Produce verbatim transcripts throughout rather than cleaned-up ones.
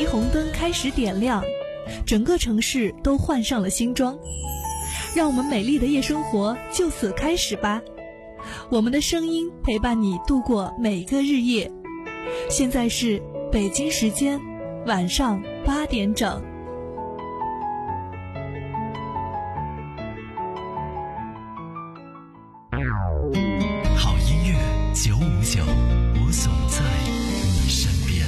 霓虹灯开始点亮，整个城市都换上了新装。让我们美丽的夜生活就此开始吧，我们的声音陪伴你度过每个日夜。现在是北京时间晚上八点整。 好音乐九五九，我总在你身边。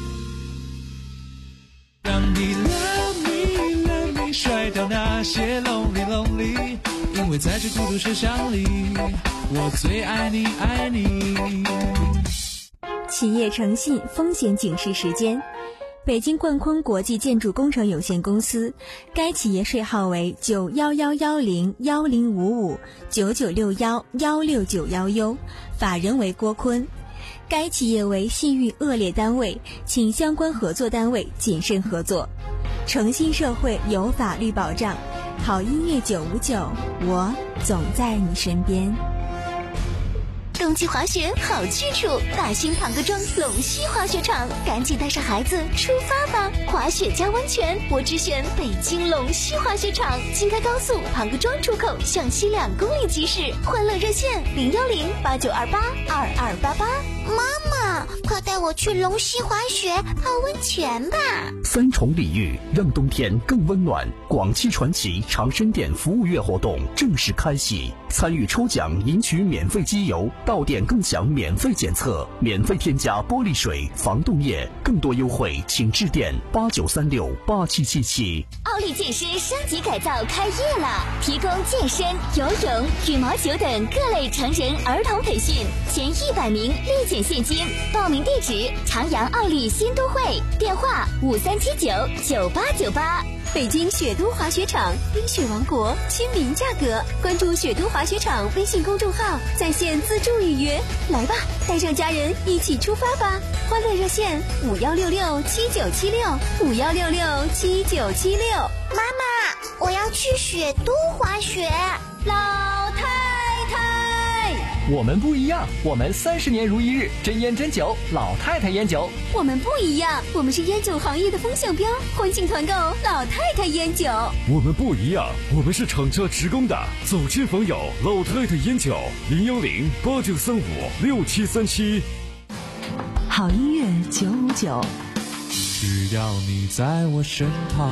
让你 love me love me 甩掉那些 lonely lonely， 因为在这孤独车厢里，我最爱你爱你。 企业诚信风险警示时间，北京冠坤国际建筑工程有限公司，该企业税号为九一一一零一零五五九九六一一六九一 U， 法人为郭坤。该企业为信誉恶劣单位，请相关合作单位谨慎合作。诚信社会有法律保障，好音乐九五九，我总在你身边。 冬季滑雪好去处，大兴庞各庄龙溪滑雪场，赶紧带上孩子出发吧！滑雪加温泉，我只选北京龙溪滑雪场。京开高速庞各庄出口向西两公里即驶，欢乐热线零幺零八九二八二二八八。 妈妈，快带我去龙溪滑雪泡温泉吧！ 三重礼遇，让冬天更温暖。广汽传祺长生店服务月活动正式开启，参与抽奖赢取免费机油，到店更享免费检测，免费添加玻璃水、防冻液，更多优惠请致电八九三六八七七七。 奥利健身升级改造开业了，提供健身、游泳、羽毛球等各类成人儿童培训，前一百名立减现金。报名地址：长阳奥利新都会，电话五三七九九八九八。北京雪都滑雪场，冰雪王国，亲民价格。关注雪都滑雪场微信公众号，在线自助预约。来吧，带上家人一起出发吧！欢乐热线五幺六六七九七六五幺六六七九七六。 妈妈，我要去雪都滑雪。 老太太， 我们不一样，我们三十年如一日，真烟真酒，老太太烟酒。 我们不一样，我们是烟酒行业的风向标，欢庆团购老太太烟酒。 我们不一样，我们是厂家职工的，走亲访友，老太太烟酒，零幺零八九三五六七三七。 好音乐九五九， 只要你在我身旁。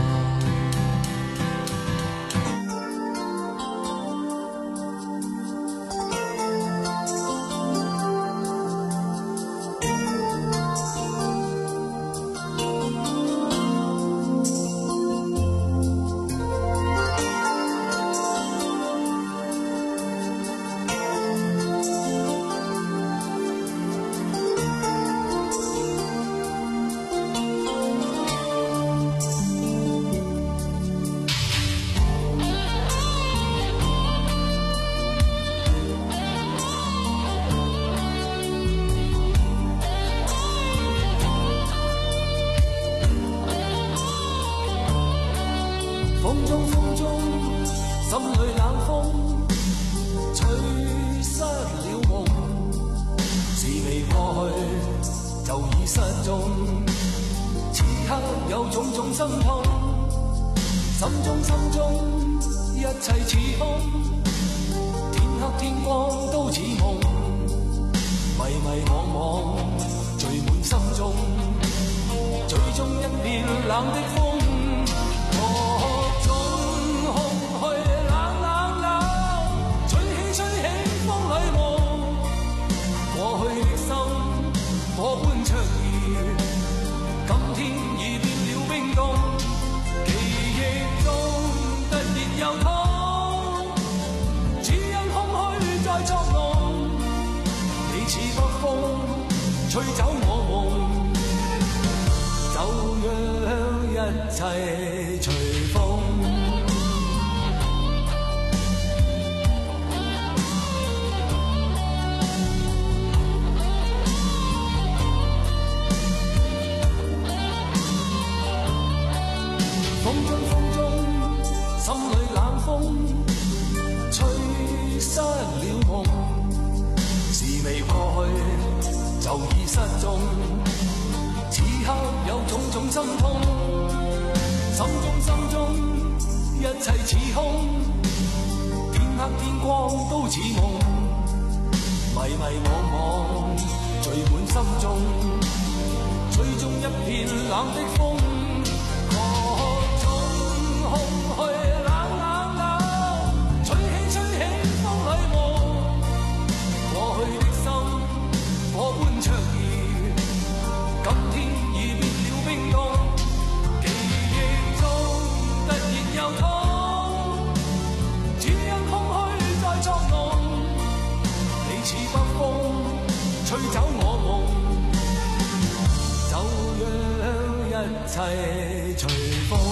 风中風中，心裏冷風，吹失了夢。事未過去，就已失蹤。此刻有種種心痛，心中心中一切似空。天黑天光都似夢，迷迷惘惘聚滿心中，最終一片冷的風。我般灼熱，今天已變了冰凍，記憶中突然又痛，只因空虛在作弄。你似北風，吹走我夢，就讓一切隨風。風中風中，心裏冷風，吹失了夢。事未過去，就已失蹤。此刻有種種心痛，心中心中一切似空，天黑天光都似梦，迷迷惘惘聚满心中，吹中一片冷的风，各種空虛冷冷冷，吹起吹起風裏夢，過去的心火般灼熱，今天已變了冰凍，記憶中突然又痛，只因空虛在作弄，你似北風吹走我夢，就讓一切隨風。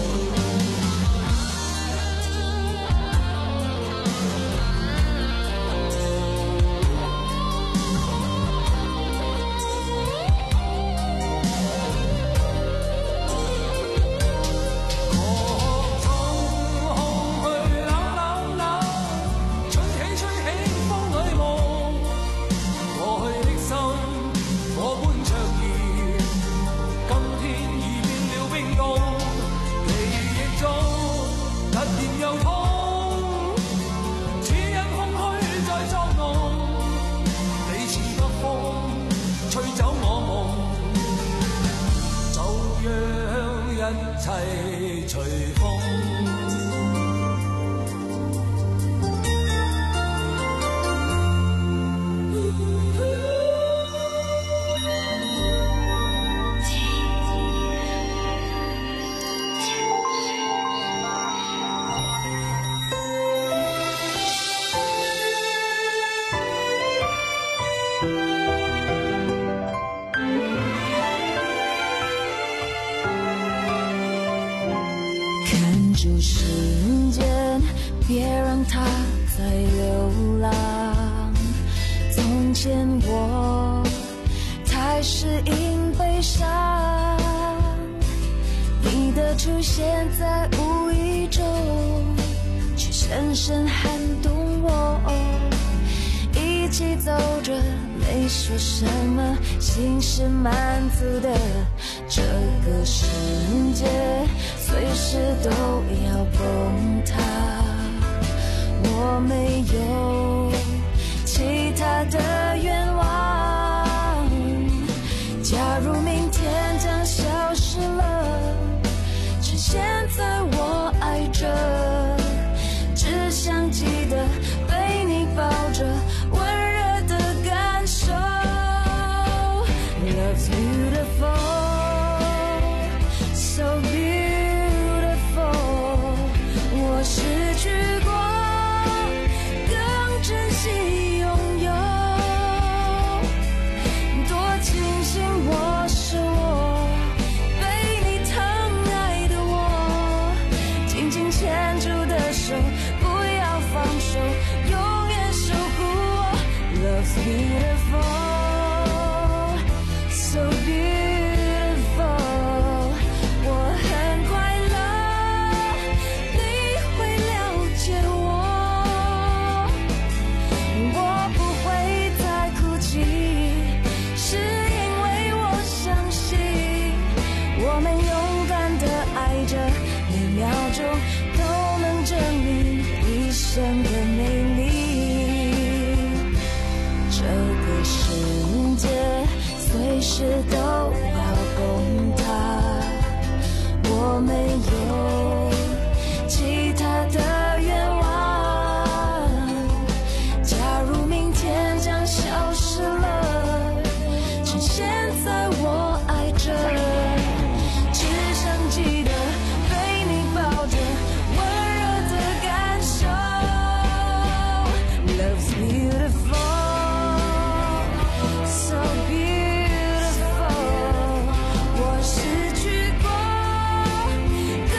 一切隨風。 住时间，别让它再流浪。从前我太适应悲伤，你的出现在无意中，却深深撼动我。一起走着，没说什么，心是满足的。这个世界随时都要崩塌，我没有其他的愿望。假如明天将消失了，趁现在我爱着，只想记得被你抱着，温热的感受。Love's beautiful.So beautiful， 我失去过，更珍惜拥有。多庆幸我是我，被你疼爱的我，紧紧牵住的手，不要放手，永远守护我。Love's beautiful，So beautiful，我失去过。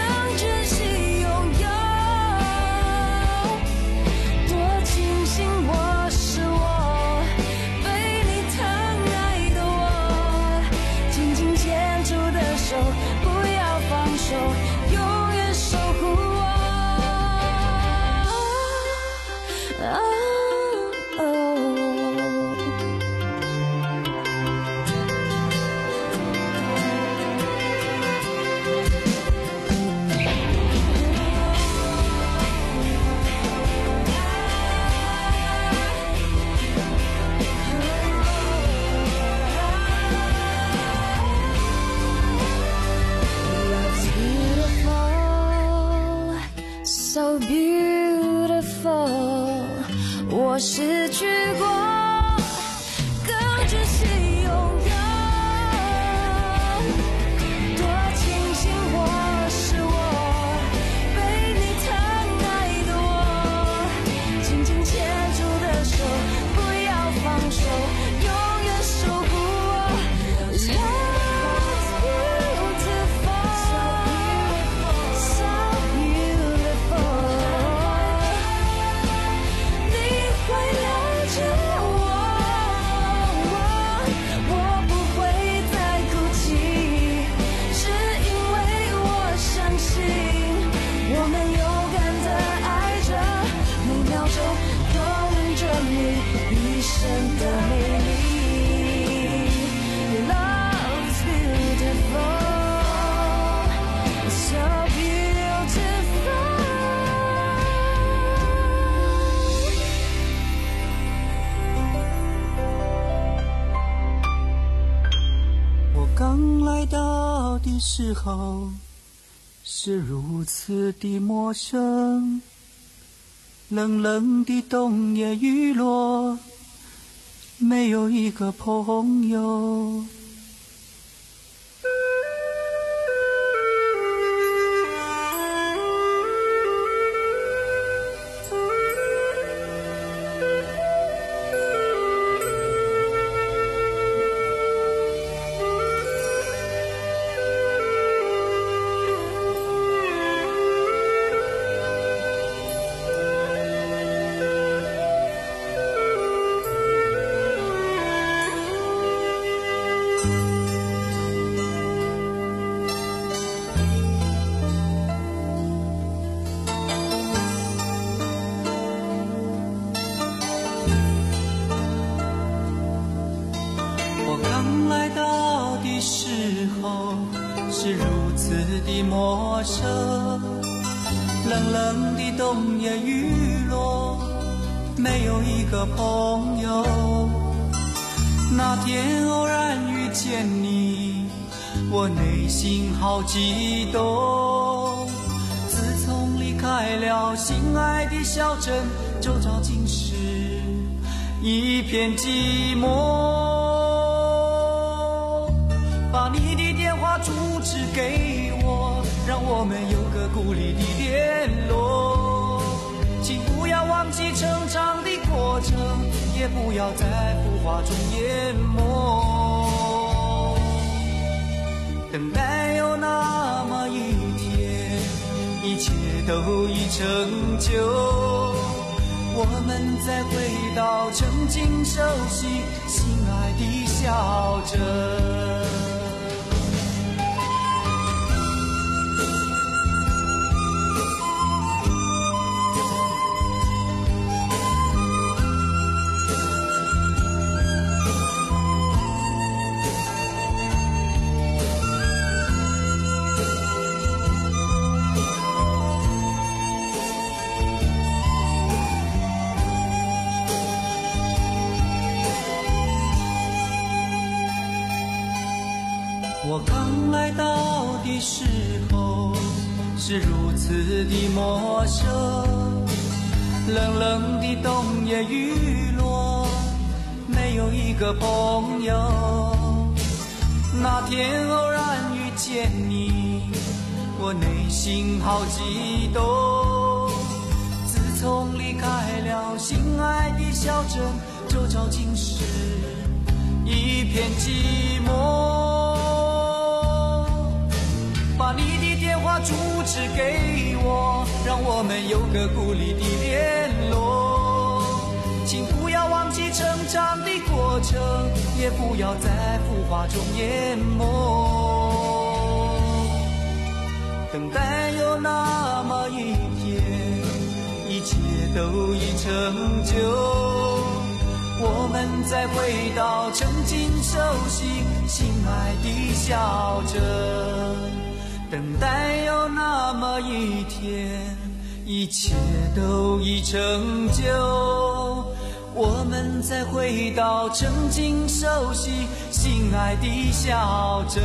刚来到的时候是如此的陌生，冷冷的冬夜雨落，没有一个朋友。是如此的陌生，冷冷的冬夜雨落，没有一个朋友。那天偶然遇见你，我内心好激动。自从离开了心爱的小镇，周遭尽是一片寂寞。把你的电话住址给我，让我们有个故里的联络。请不要忘记成长的过程，也不要在浮华中淹没。等待有那么一天，一切都已成就，我们再回到曾经熟悉心爱的小镇。我刚来到的时候是如此的陌生，冷冷的冬夜雨落，没有一个朋友。那天偶然遇见你，我内心好激动。自从离开了心爱的小镇，周遭尽是一片寂寞。把你的电话住址给我，让我们有个故里的联络。请不要忘记成长的过程，也不要在浮华中淹没。等待有那么一天，一切都已成就，我们再回到曾经熟悉心爱的小镇。等待有那么一天，一切都已成就，我们再回到曾经熟悉心爱的小镇。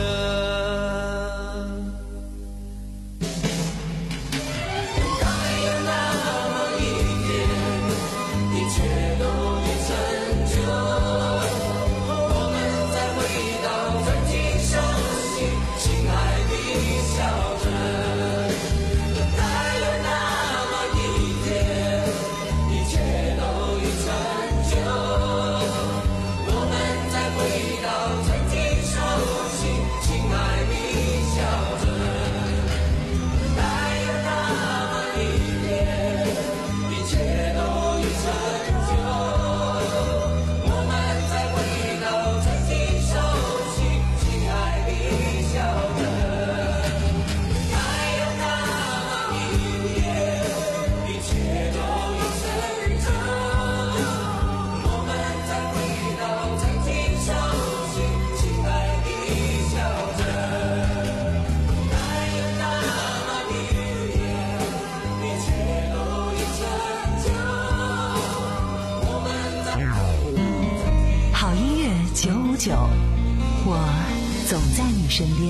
我总在你身边。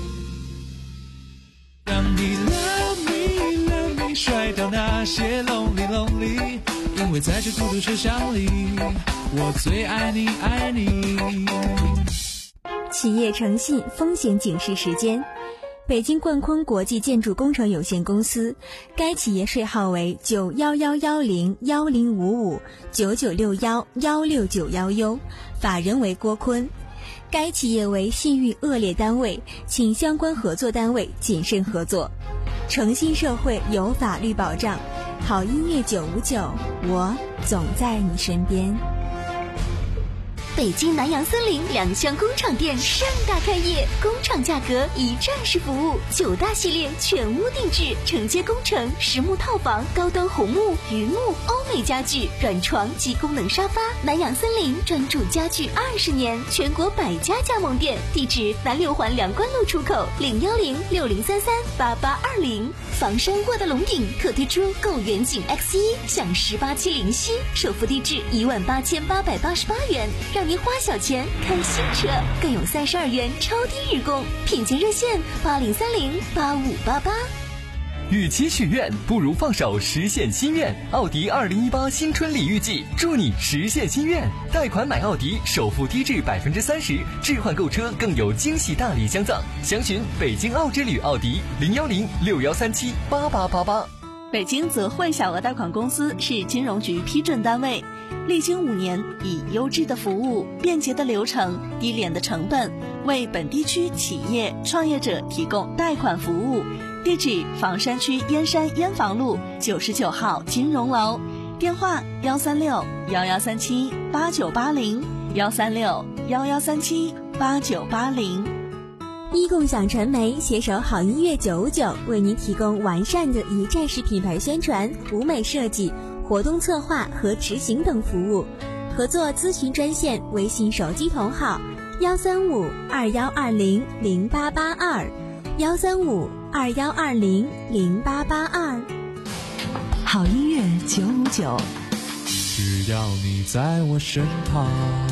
让你 love me love me 甩掉那些 lonely lonely， 因为在这孤独车厢里，我最爱你爱你。 企业诚信风险警示时间。北京冠坤国际建筑工程有限公司，该企业税号为九幺幺幺零幺零五五九九六幺幺六九幺 U， 法人为郭坤。该企业为信誉恶劣单位，请相关合作单位谨慎合作。诚信社会有法律保障，好音乐九五九，我总在你身边。 北京南洋森林两厢工厂店盛大开业，工厂价格一站式服务，九大系列全屋定制，承接工程、实木套房、高端红木、榆木、欧美家具、软床及功能沙发。南洋森林专注家具二十年，全国百家加盟店，地址南六环梁关路出口零幺零六零三三八八二零。房山沃德龙顶特推出购远景 X 一 享十八期零息，首付低至一万八千八百八十八元，让您花小钱开新车，更有三十二元超低日供，品鉴热线八零三零八五八八。 与其许愿，不如放手实现心愿。奥迪二零一八新春礼遇季，祝你实现心愿。贷款买奥迪，首付低至百分之三十，置换购车更有惊喜大礼相赠。详询北京奥之旅奥迪零幺零六幺三七八八八八。 北京泽汇小额贷款公司是金融局批准单位，历经五年，以优质的服务、便捷的流程、低廉的成本，为本地区企业创业者提供贷款服务。地址：房山区燕山燕房路九十九号金融楼，电话：幺三六幺幺三七八九八零，幺三六幺幺三七八九八零。 一共享传媒携手好音乐九五九，为您提供完善的一站式品牌宣传、舞美设计、活动策划和执行等服务。合作咨询专线：微信手机同号幺三五二幺二零零八八二，幺三五二幺二零零八八二。 好音乐九五九， 只要你在我身旁。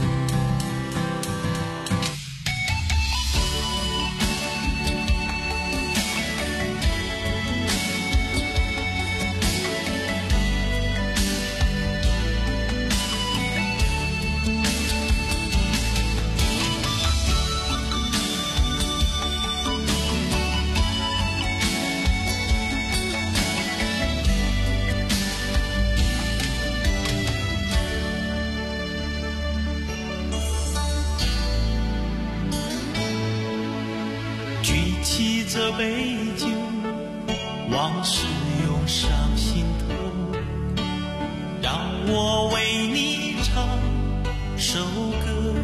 起这杯酒，往事涌上心头，让我为你唱首歌。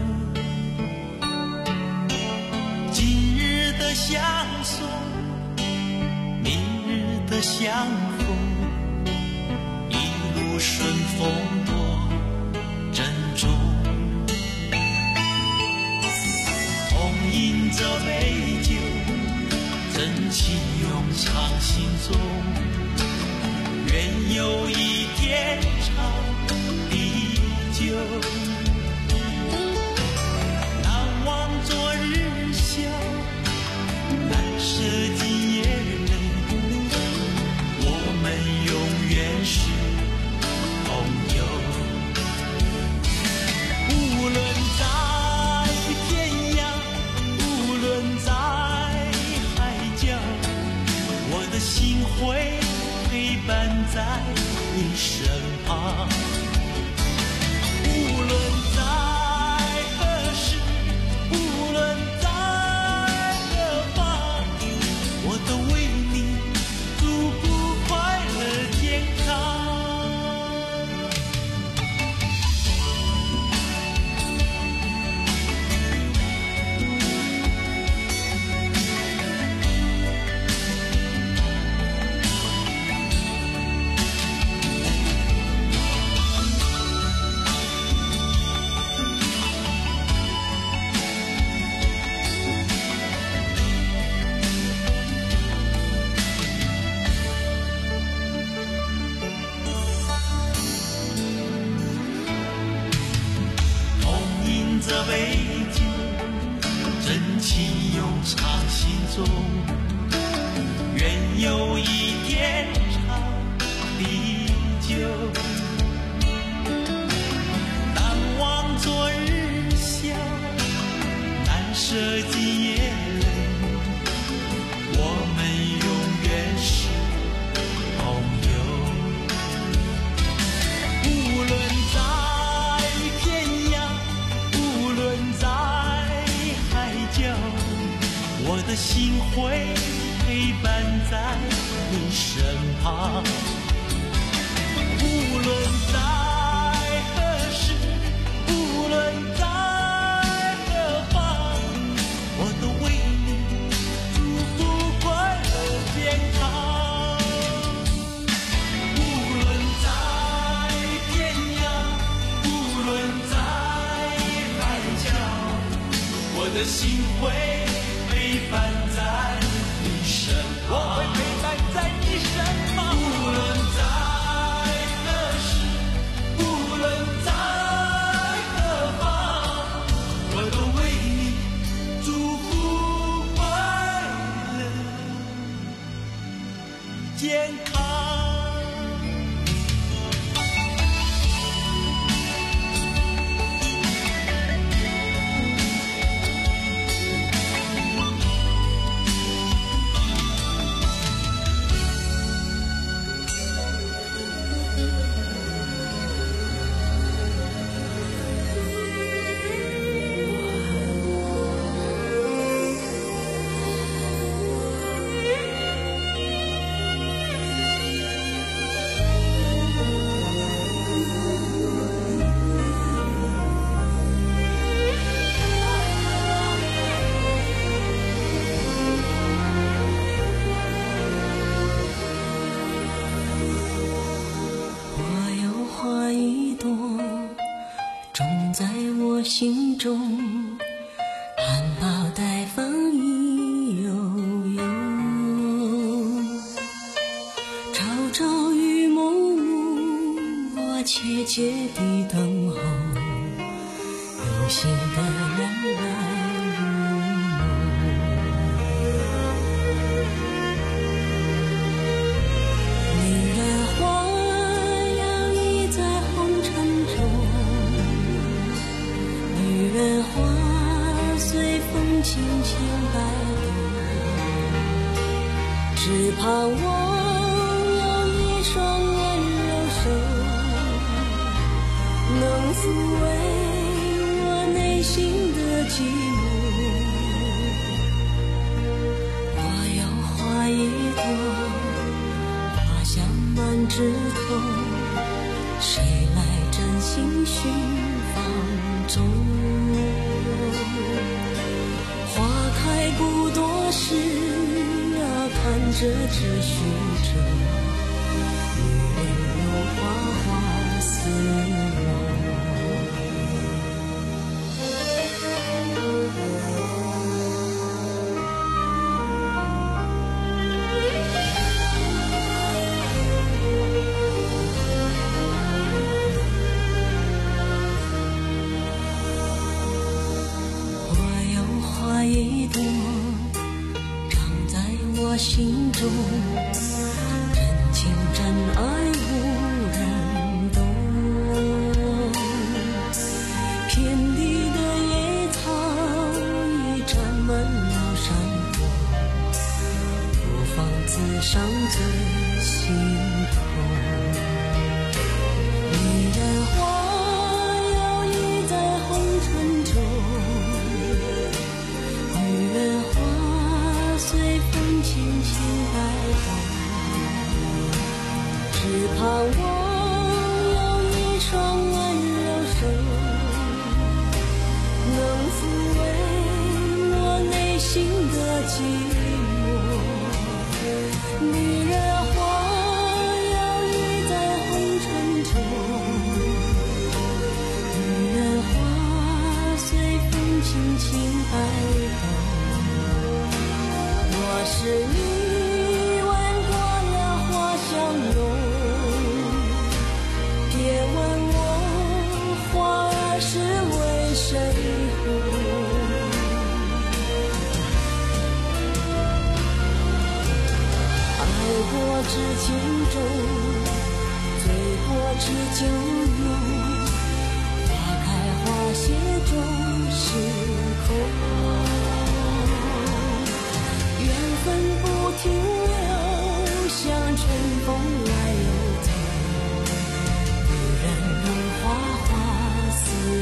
今日的相送，明日的相逢，一路顺风多珍重。同饮这杯酒，真情永藏心中，愿有一天长地久。难忘昨日笑，难舍今夜泪，我们永远是朋友。无论在天涯，无论在我的心会陪伴在你身旁。 情永藏心中，愿有一天长地久。难忘昨日笑，难舍今夜泪，我们永远是朋友。无论在天涯，无论在海角，我的心会陪伴在你身旁。无论在何时，无论在何方，我都为你祝福快乐健康。无论在天涯，无论在海角，我的心会陪伴在你身旁，我会陪伴在你身旁。无论在何时，无论在何方，我都为你祝福快乐健康。 心中含苞待放意悠悠，朝朝与暮暮，我切切地等候，有心的人来入梦。女人花摇曳在红尘中，女人花随风轻轻摆动，只盼望有一双温柔手，能抚慰我内心的寂寞。我有花一朵，花香满枝头，谁来真心寻芳踪？花开不多时啊，看着只须着，女人有花花似梦。一朵长在我心中，真情真爱无人懂。遍地的野草已沾满了山坡，不妨自伤最心痛。女人花摇曳在红尘中，女人花随风轻轻摆动，只盼望有一双温柔手，能抚慰我内心的寂寞。女人花摇曳在红尘中，女人花随风轻轻摆动。若是你闻过了花香浓，别问我花儿是为谁红。 知情重，醉过知酒浓，花开花谢终是空。缘分不停留，像春风来又走，不忍让花花似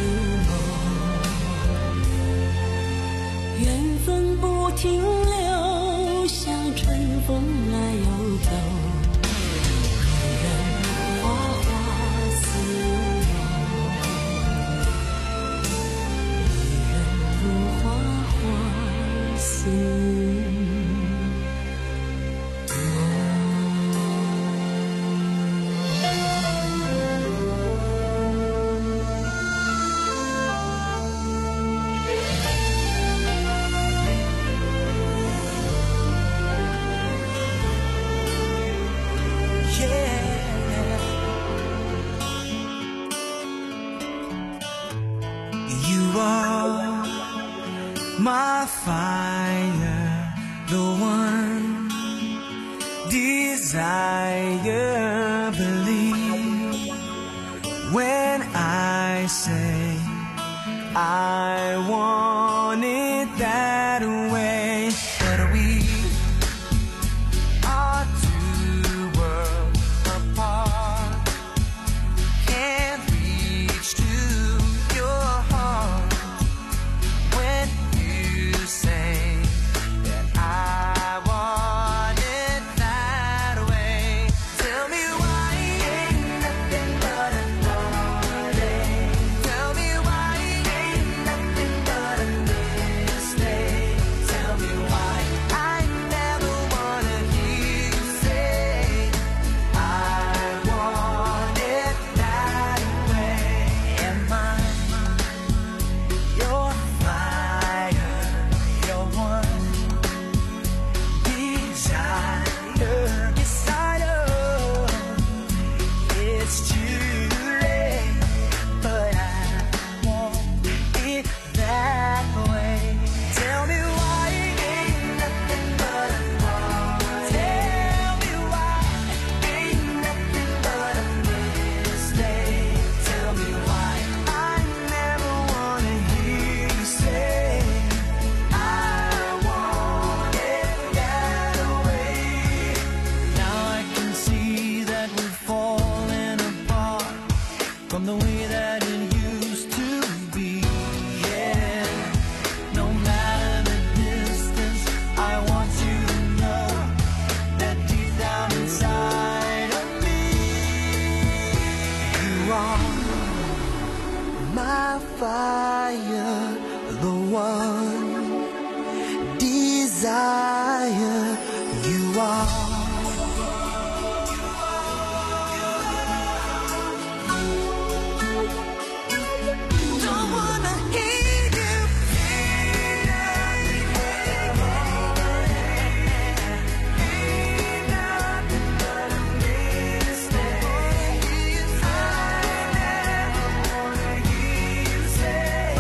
梦。缘分不停留，像春风来又走，不忍让花花似梦，不忍让花花似梦。 My fire, the one desire, believe when I say I want it that way. But we are two worlds apart, can't reach to your heart when say that I want it that way. Tell me why ain't nothing but a heartache. Tell me why ain't nothing but a mistake. Tell me why I never wanna hear you say I want it that way. Am I your fire? Your one desire. Yes, I know it's too late, but I want it that way. Tell me why ain't nothing but a heart. Tell me why ain't nothing but a mistake. Tell me why I never wanna hear you say I want it that way. Now I can see that we're falling apart from the way that it used to be. Yeah, no matter the distance, I want you to know that deep down inside of me, you are my fire, the one desire. You are. Don't wanna hear you say ain't nothing but a mistake. I never wanna hear you say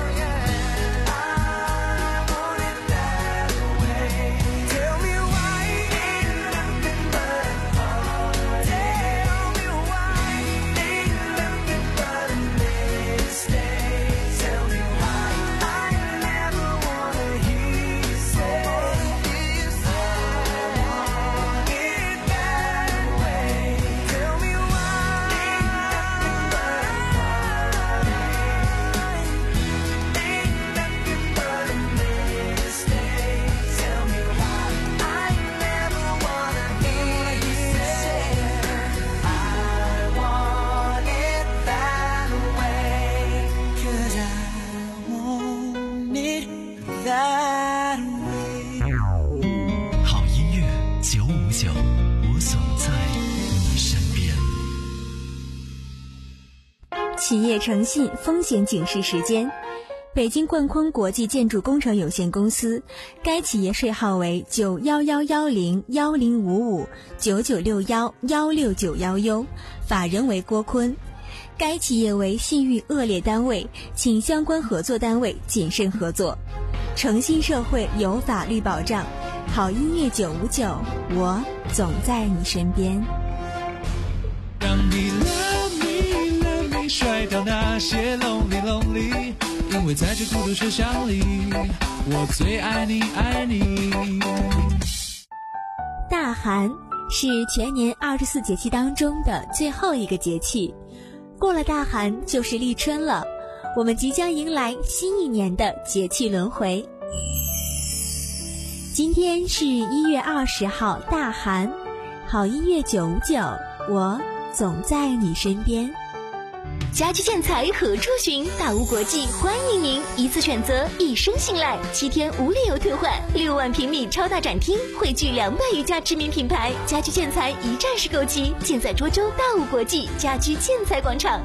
I want it that way. Tell me why ain't nothing but a heart. Tell me why ain't nothing but a mistake. Tell me why I never wanna hear you say I want it that way. Tell me why ain't nothing but a mistake. Tell me why I never wanna hear you say I want it that way. 'Cause I want it that way. 好音乐九五九，我总在你身边。 企业诚信风险警示时间。北京冠坤国际建筑工程有限公司，该企业税号为九幺幺幺零幺零五五九九六幺幺六九幺 U， 法人为郭坤。该企业为信誉恶劣单位，请相关合作单位谨慎合作。诚信社会有法律保障， 好音乐九五九，我总在你身边。 让你 love me love me 甩掉那些 lonely lonely， 因为在这孤独车厢里，我最爱你爱你。 大寒是全年二十四节气当中的最后一个节气，过了大寒就是立春了，我们即将迎来新一年的节气轮回。今天是一月二十号大寒，好音乐九五九，我总在你身边。 家居建材何处寻？大屋国际欢迎您，一次选择，一生信赖，七天无理由退换，六万平米超大展厅，汇聚两百余家知名品牌，家居建材一站式购齐，尽在涿州大屋国际家居建材广场。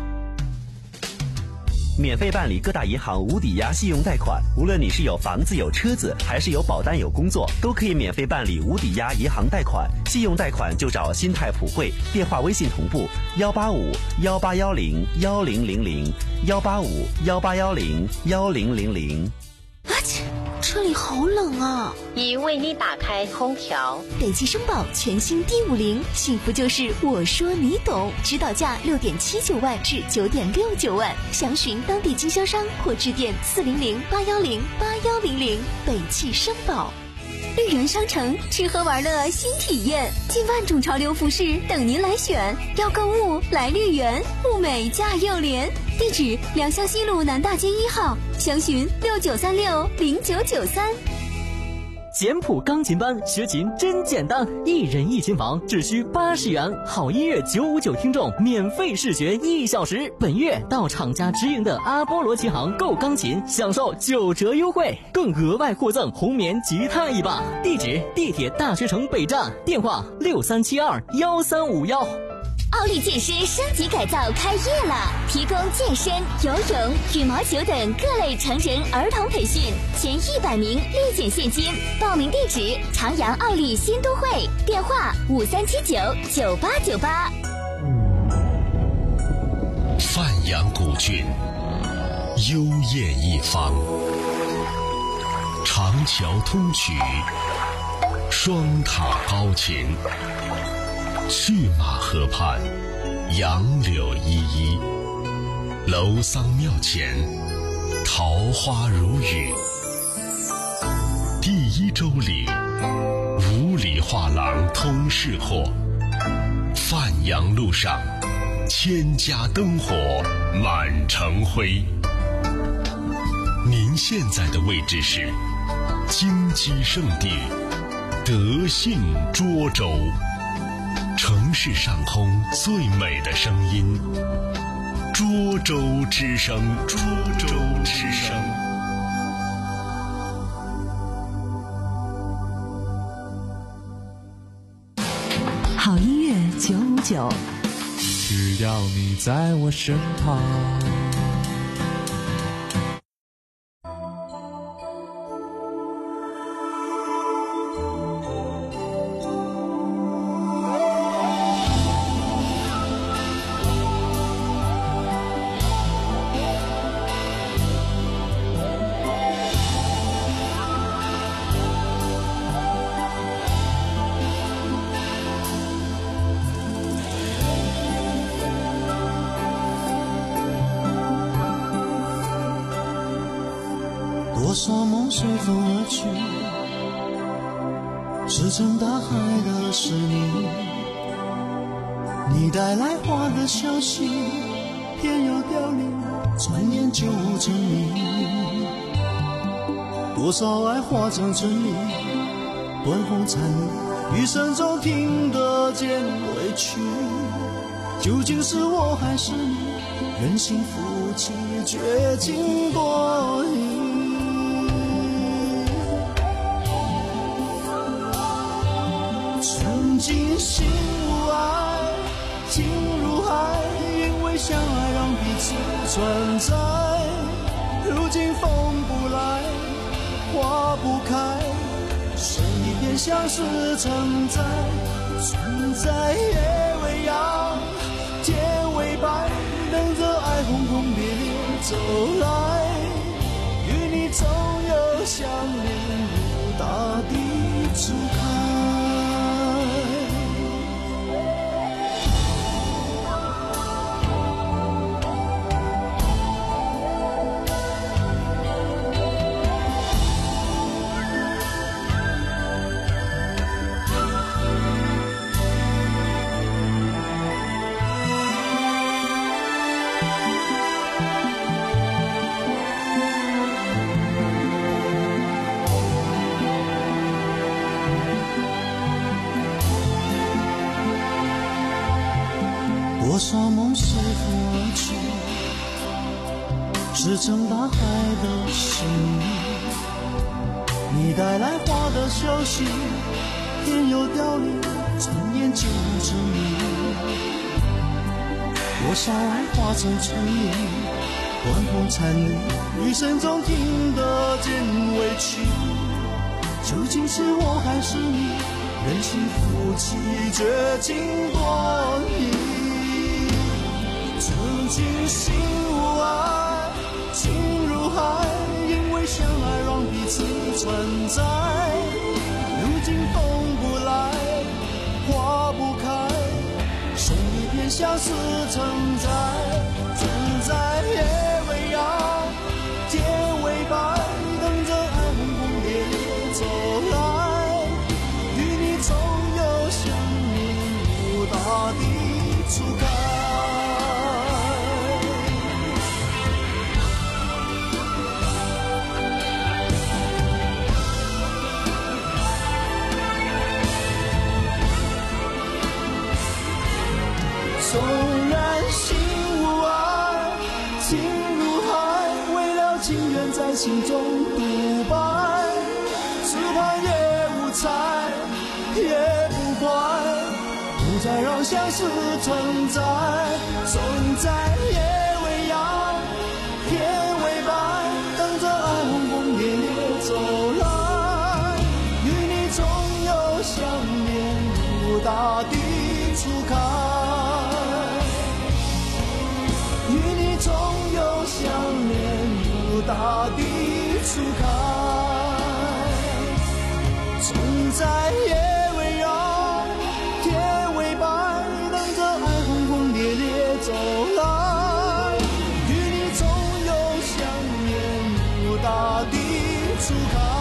免费办理各大银行无抵押信用贷款，无论你是有房子有车子，还是有保单有工作，都可以免费办理无抵押银行贷款。信用贷款就找新泰普惠，电话微信同步幺八五幺八幺零幺零零零幺八五幺八幺零幺零零零。 啊切，车里好冷啊！ 已为你打开空调。 北汽声宝全新 D 五零，幸福就是我说你懂，指导价六点七九万至九点六九万，详询当地经销商或致电四零零八幺零八幺零零。北汽声宝。绿园商城，吃喝玩乐新体验，近万种潮流服饰等您来选。要购物来绿园，物美价又廉。地址：良乡西路南大街一号，详询六九三六零九九三。 简谱钢琴班学琴真简单，一人一琴房只需八十元，好音乐九五九听众免费试学一小时。本月到厂家直营的阿波罗琴行购钢琴，享受九折优惠，更额外获赠红棉吉他一把。地址：地铁大学城北站，电话六三七二幺三五幺。 奥利健身升级改造开业了，提供健身、游泳、羽毛球等各类成人儿童培训，前一百名立减现金。报名地址：长阳奥利新都会，电话五三七九九八九八。 范阳古郡，幽艳一方，长桥通衢，双塔高擎。去马河畔，杨柳依依，楼桑庙前，桃花如雨。第一周里，五里画廊通市货，范阳路上，千家灯火满城辉。您现在的位置是金鸡圣地德信涿州。城市上空最美的声音，涿州之声，涿州之声。 好音乐九五九， 只要你在我身旁。 多少梦随风而去，石沉大海的是你，你带来花的消息，偏又凋零，转眼就无踪影。多少爱化成春泥，断红残绿，余生中听得见委屈。究竟是我还是你，任性负气，绝情多疑。曾经心无爱，情如海，因为相爱让彼此存在。如今风不来，花不开，剩一片相思承载。存在夜未央，天未白，等着爱轰轰烈烈走来。与你总有相连如大地之少梦随风而去，石沉大海的心你带来花的消息，天又凋零，转眼就成谜。多少爱化成春泥，管风残绿，余生中听得见委屈。究竟是我还是你，人心夫妻绝情多疑。曾经心无爱，情如海，因为相爱让彼此存在。如今风不来，花不开，剩一片相思承载。存在夜未央，天未白，等着爱轰轰烈烈走来。与你总有相念如大地初开。纵然心无爱，情如海，为了情愿在心中独白。只盼也无猜，也不怪，不再让相思存在。总在夜未央，天未白，等着爱轰轰烈烈走来。与你总有相念如大地初开。总有想念如大地初开，总在夜未央，天未白，等着爱轰轰烈烈走来。与你总有想念如大地初开。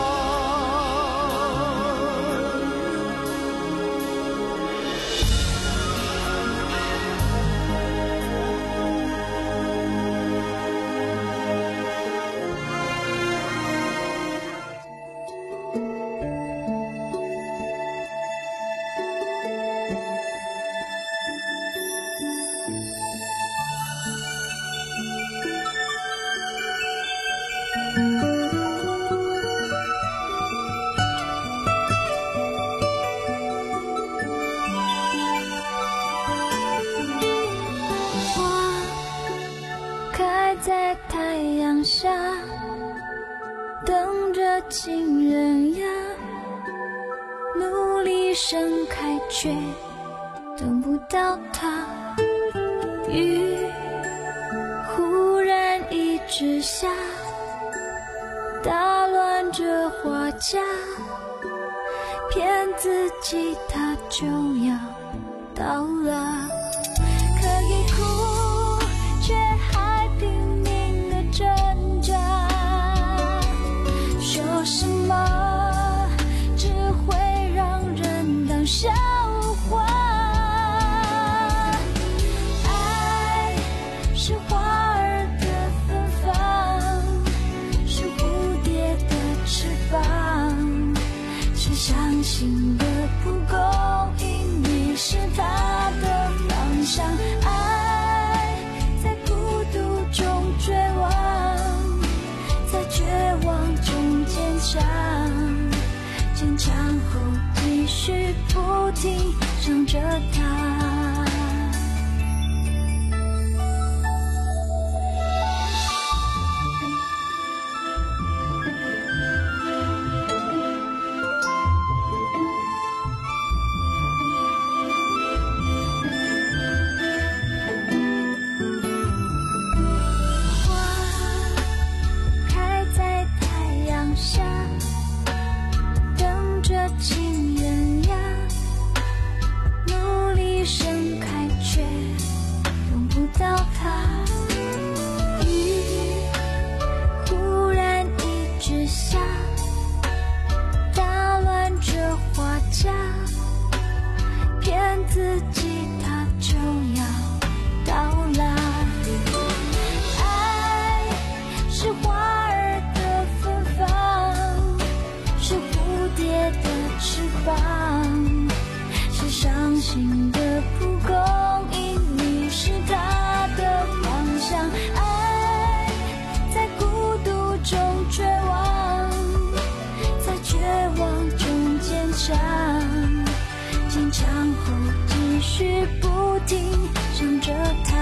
在太阳下，等着情人呀，努力盛开却等不到它。雨忽然一直下，打乱着花架，骗自己它就要到了。可以哭，却还拼命的挣扎，说什么只会让人当笑话。爱是花儿的芬芳，是蝴蝶的翅膀，是伤心的蒲公英，你是它的方向。爱在孤独中绝望，在绝望中坚强，坚强后继续不停想着它。情人呀，努力盛开却拥不到它。雨忽然一直下，打乱着花架，骗自己它就要到来。爱是花儿的芬芳，是蝴蝶的翅膀，是伤心的蒲公英，你续不停想着他。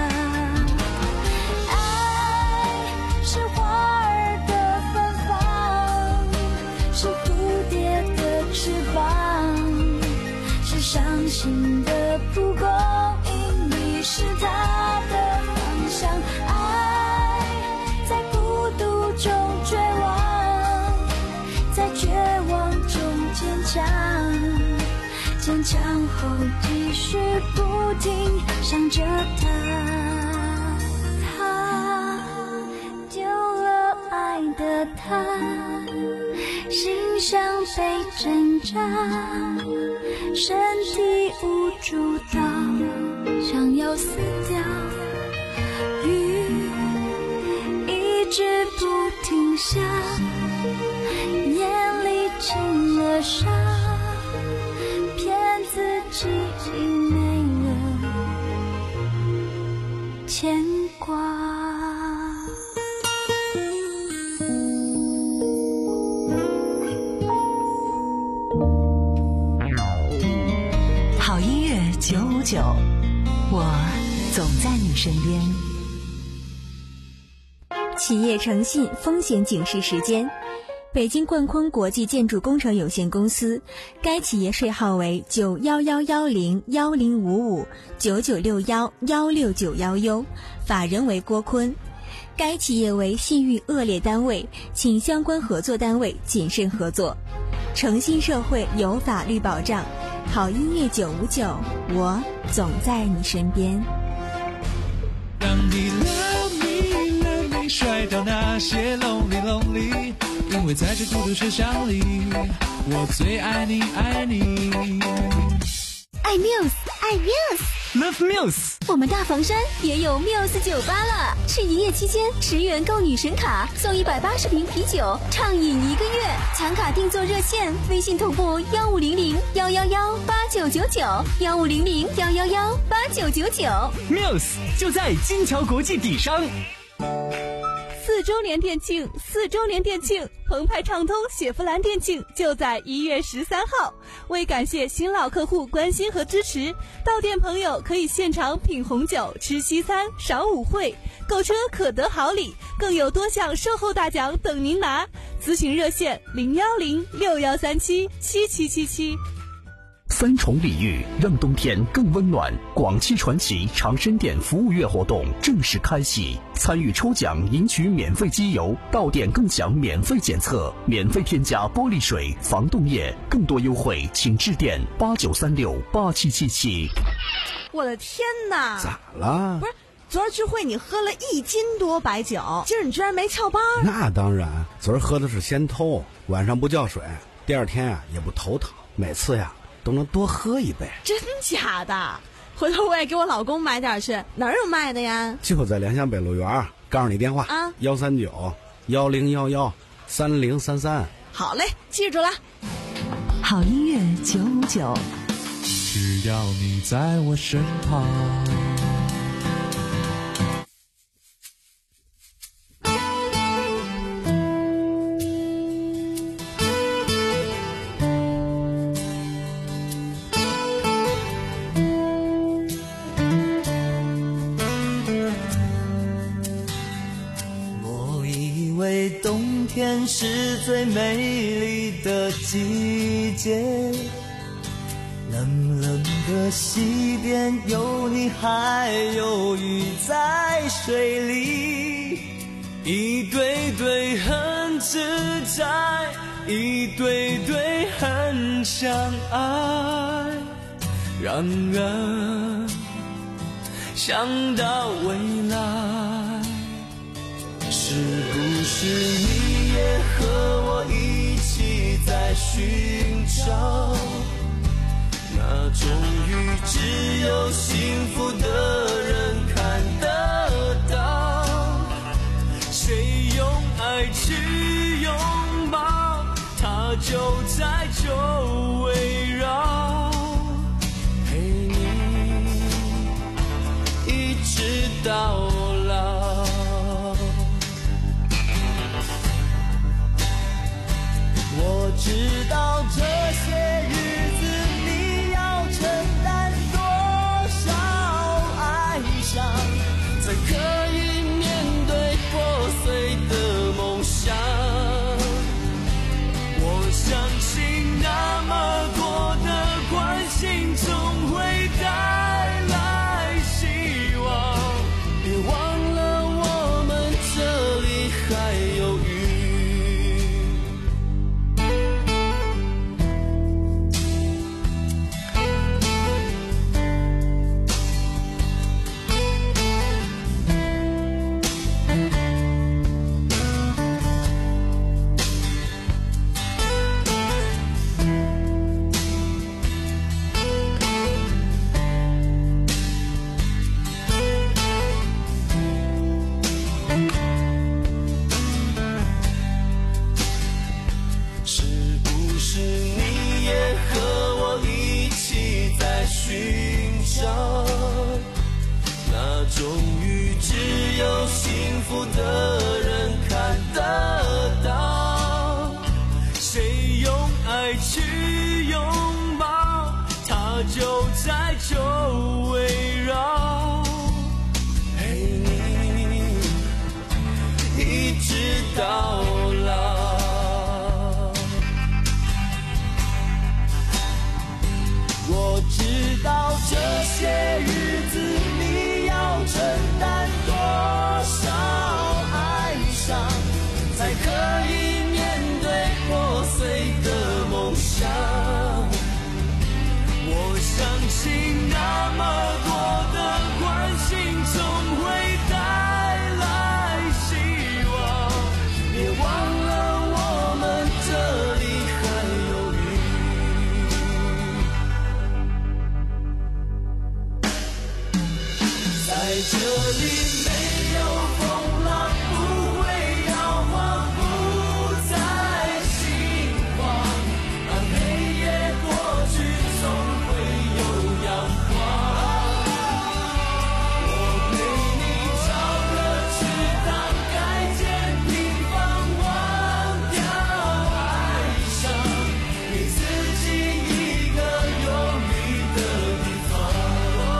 爱是花儿的芬芳，是蝴蝶的翅膀，是伤心的蒲公英，你是他的方向。爱在孤独中绝望，在绝望中坚强，坚强后继续不停想着他。他丢了爱的他，心像被针扎，身体无助到想要死掉。雨一直不停下，眼里进了沙，骗自己已没了牵挂。 好音乐九五九，我总在你身边。 企业诚信风险警示时间。北京冠坤国际建筑工程有限公司，该企业税号为九幺幺幺零幺零五五九九六幺幺六九幺 U， 法人为郭坤。该企业为信誉恶劣单位，请相关合作单位谨慎合作。诚信社会有法律保障，好音乐九五九，我总在你身边。 让你 love me love me 甩掉那些 lonely lonely， 因为在这孤独世上里，我最爱你爱你。 爱 Muse， 爱 Muse，Love Muse。 我们大房山也有 Muse 酒吧了，是营业期间十元购女神卡，送一百八十瓶啤酒，畅饮一个月。抢卡订座热线：微信同步幺五零零幺幺幺八九九九，幺五零零幺幺幺八九九九。 Muse 就在金桥国际底商。 四周年店庆，四周年店庆，澎湃畅通雪佛兰店庆就在一月十三号。为感谢新老客户关心和支持，到店朋友可以现场品红酒、吃西餐、赏舞会，购车可得好礼，更有多项售后大奖等您拿。咨询热线零幺零六幺三七七七七七。 三重礼遇让冬天更温暖，广汽传祺长生店服务月活动正式开启，参与抽奖赢取免费机油，到店更享免费检测，免费添加玻璃水、防冻液，更多优惠请致电八九三六八七七七。 我的天哪！ 咋了？ 不是，昨儿聚会你喝了一斤多白酒，今儿你居然没翘班？ 那当然，昨儿喝的是仙偷，晚上不叫水，第二天呀、啊、也不头疼，每次呀都能多喝一杯。 真假的？回头我也给我老公买点去。哪儿有卖的呀？ 就在良乡北路园，告诉你电话啊，幺三九幺零幺幺三零三三。 好嘞，记住了。 好音乐九五九， 只要你在我身旁。 冬天是最美丽的季节，冷冷的溪边有你还有鱼在水里，一对对很自在，一对对很相爱，让人想到未来。是不是你也和我一起在寻找那终于只有幸福的人看得到？谁用爱去拥抱，它就在周围绕，陪你一直到老。我知道这些日子你要承担多寻找，那终于只有幸福的人看得到。谁用爱去拥抱，它就在周围绕，陪你一直到老。我知道这些日子你要承担多少哀伤，才可以面对破碎的梦想。我相信那么多的关心总会带来希望，别忘了我们这里还有在这里没有风浪，不会摇晃，不再心慌。当黑夜过去，总会有阳光。我陪你找个池塘，盖间平房，忘掉哀伤，给自己一个有你的地方。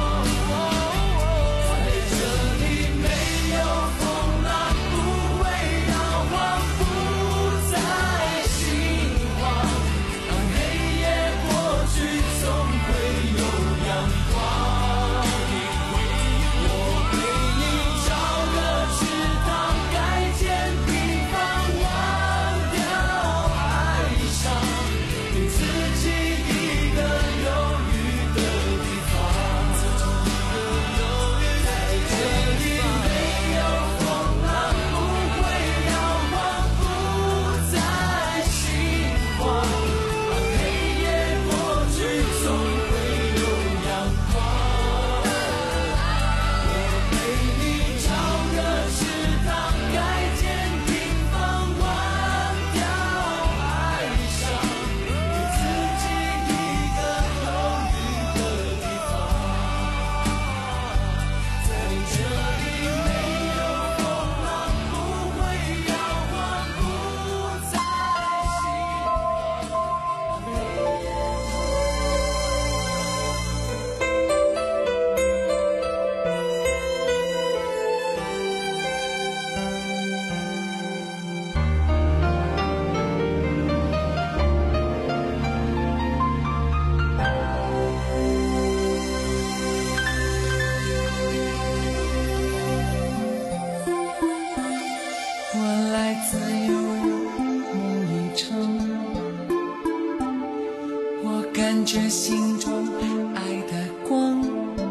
感觉心中爱的光，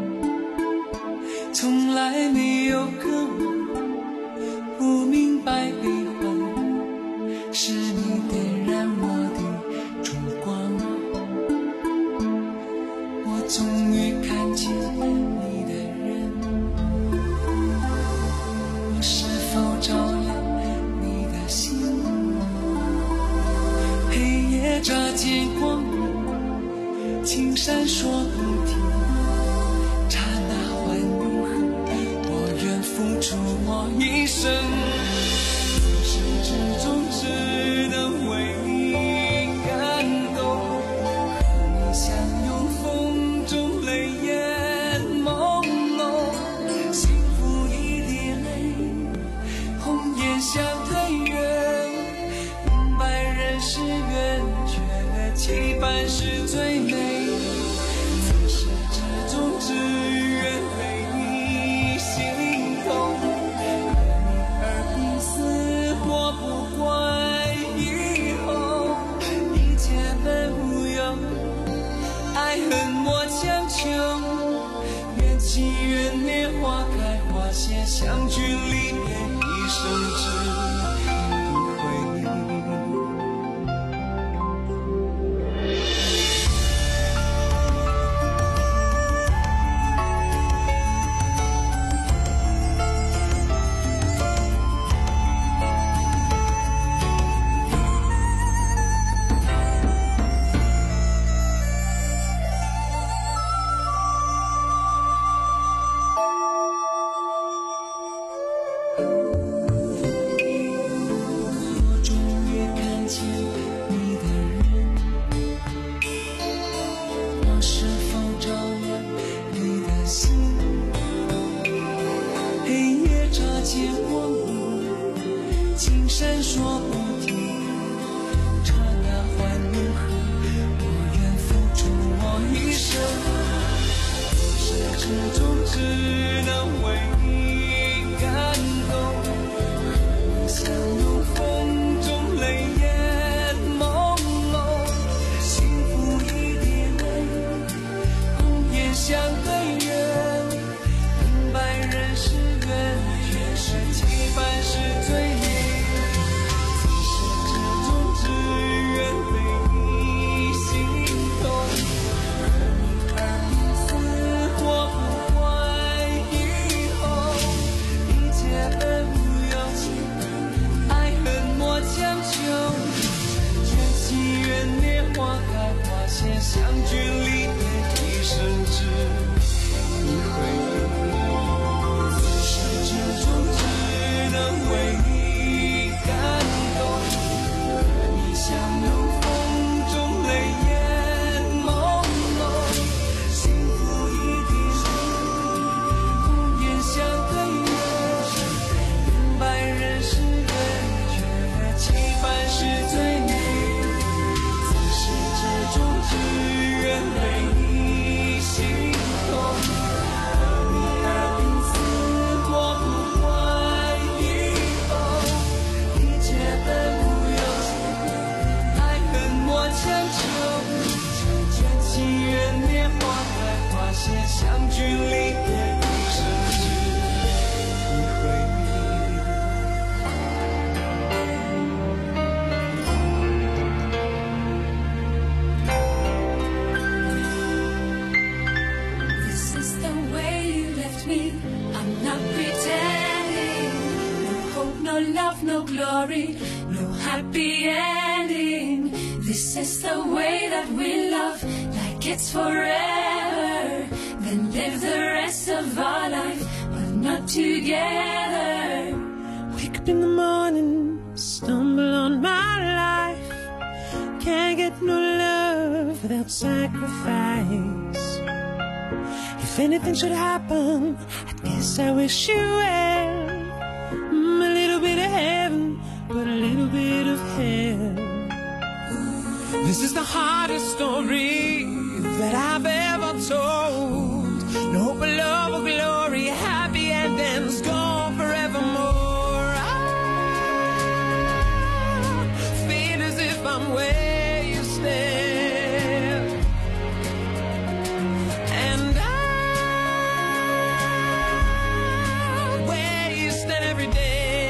从来没有个我不明白悲欢，是你点燃我的烛光。我终于看见你的人，我是否照亮你的心？黑夜乍见光，青山说不停，刹那换永恒，我愿付出我一生，自始至终只能为你感动，和你相拥，风中泪眼朦胧，幸福一滴泪，红颜相对缘，明白人是缘，却期盼是最美。只愿为你心痛，和你而彼此，我不管以后一切本无忧，爱恨莫强求，缘起缘灭，花开花谢，相聚离别，一生只一回。 之中只能为你感动，相拥风中泪眼朦胧，幸福一滴泪，红颜相对缘，明白人是缘，却是期盼是罪孽。相距离别一生只一回忆，自始至终只能为你感动，和你相拥风中泪眼朦胧，幸福一滴泪，红颜相对缘，明白人是缘，却期盼是罪孽。只愿为你心痛，和你而彼此，我不管以后，一切本无有情，爱恨莫强求，卷起缘年花开花谢，相聚离别一生只一回忆。 Love, no glory, no happy ending. This is the way that we love, like it's forever. Then live the rest of our life, but not together. Wake up in the morning, stumble on my life. Can't get no love without sacrifice. If anything should happen, I guess I wish you well. Mm, a little bit of heaven, but a little bit of hell. This is the hardest story that I've ever told. No hope of love or glory, happy endings gone forevermore. I feel as if I'm where you stand, and I'm where you stand every day.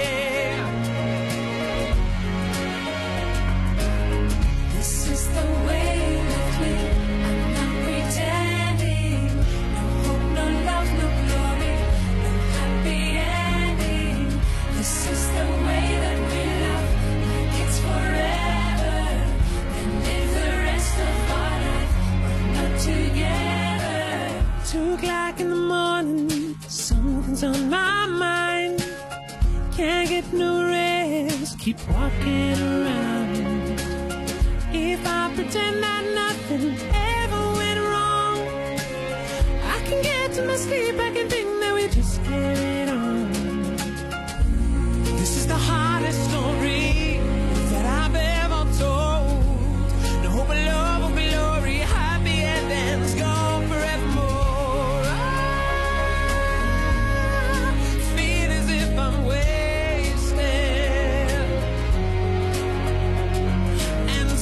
Two o'clock in the morning, something's on my mind. Can't get no rest, keep walking around. If I pretend that nothing ever went wrong, I can get to my sleep, I can think that we just carried on. This is the hardest story that I've ever told. No hope of love or glory, happy endings gone forevermore. I'm wasted, and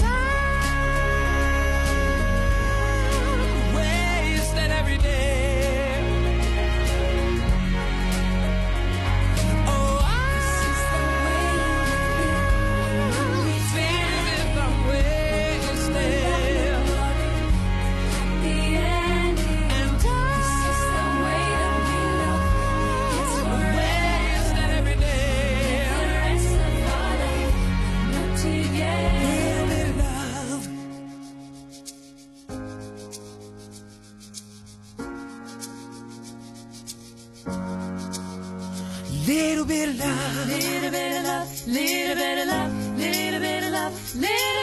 I'm wasted every day. Oh, this is the way you feel as if I'm wasted. The ending, and this is the way that we love. It's forever. Little bit of love, little bit of love, little bit of love, little bit of love, little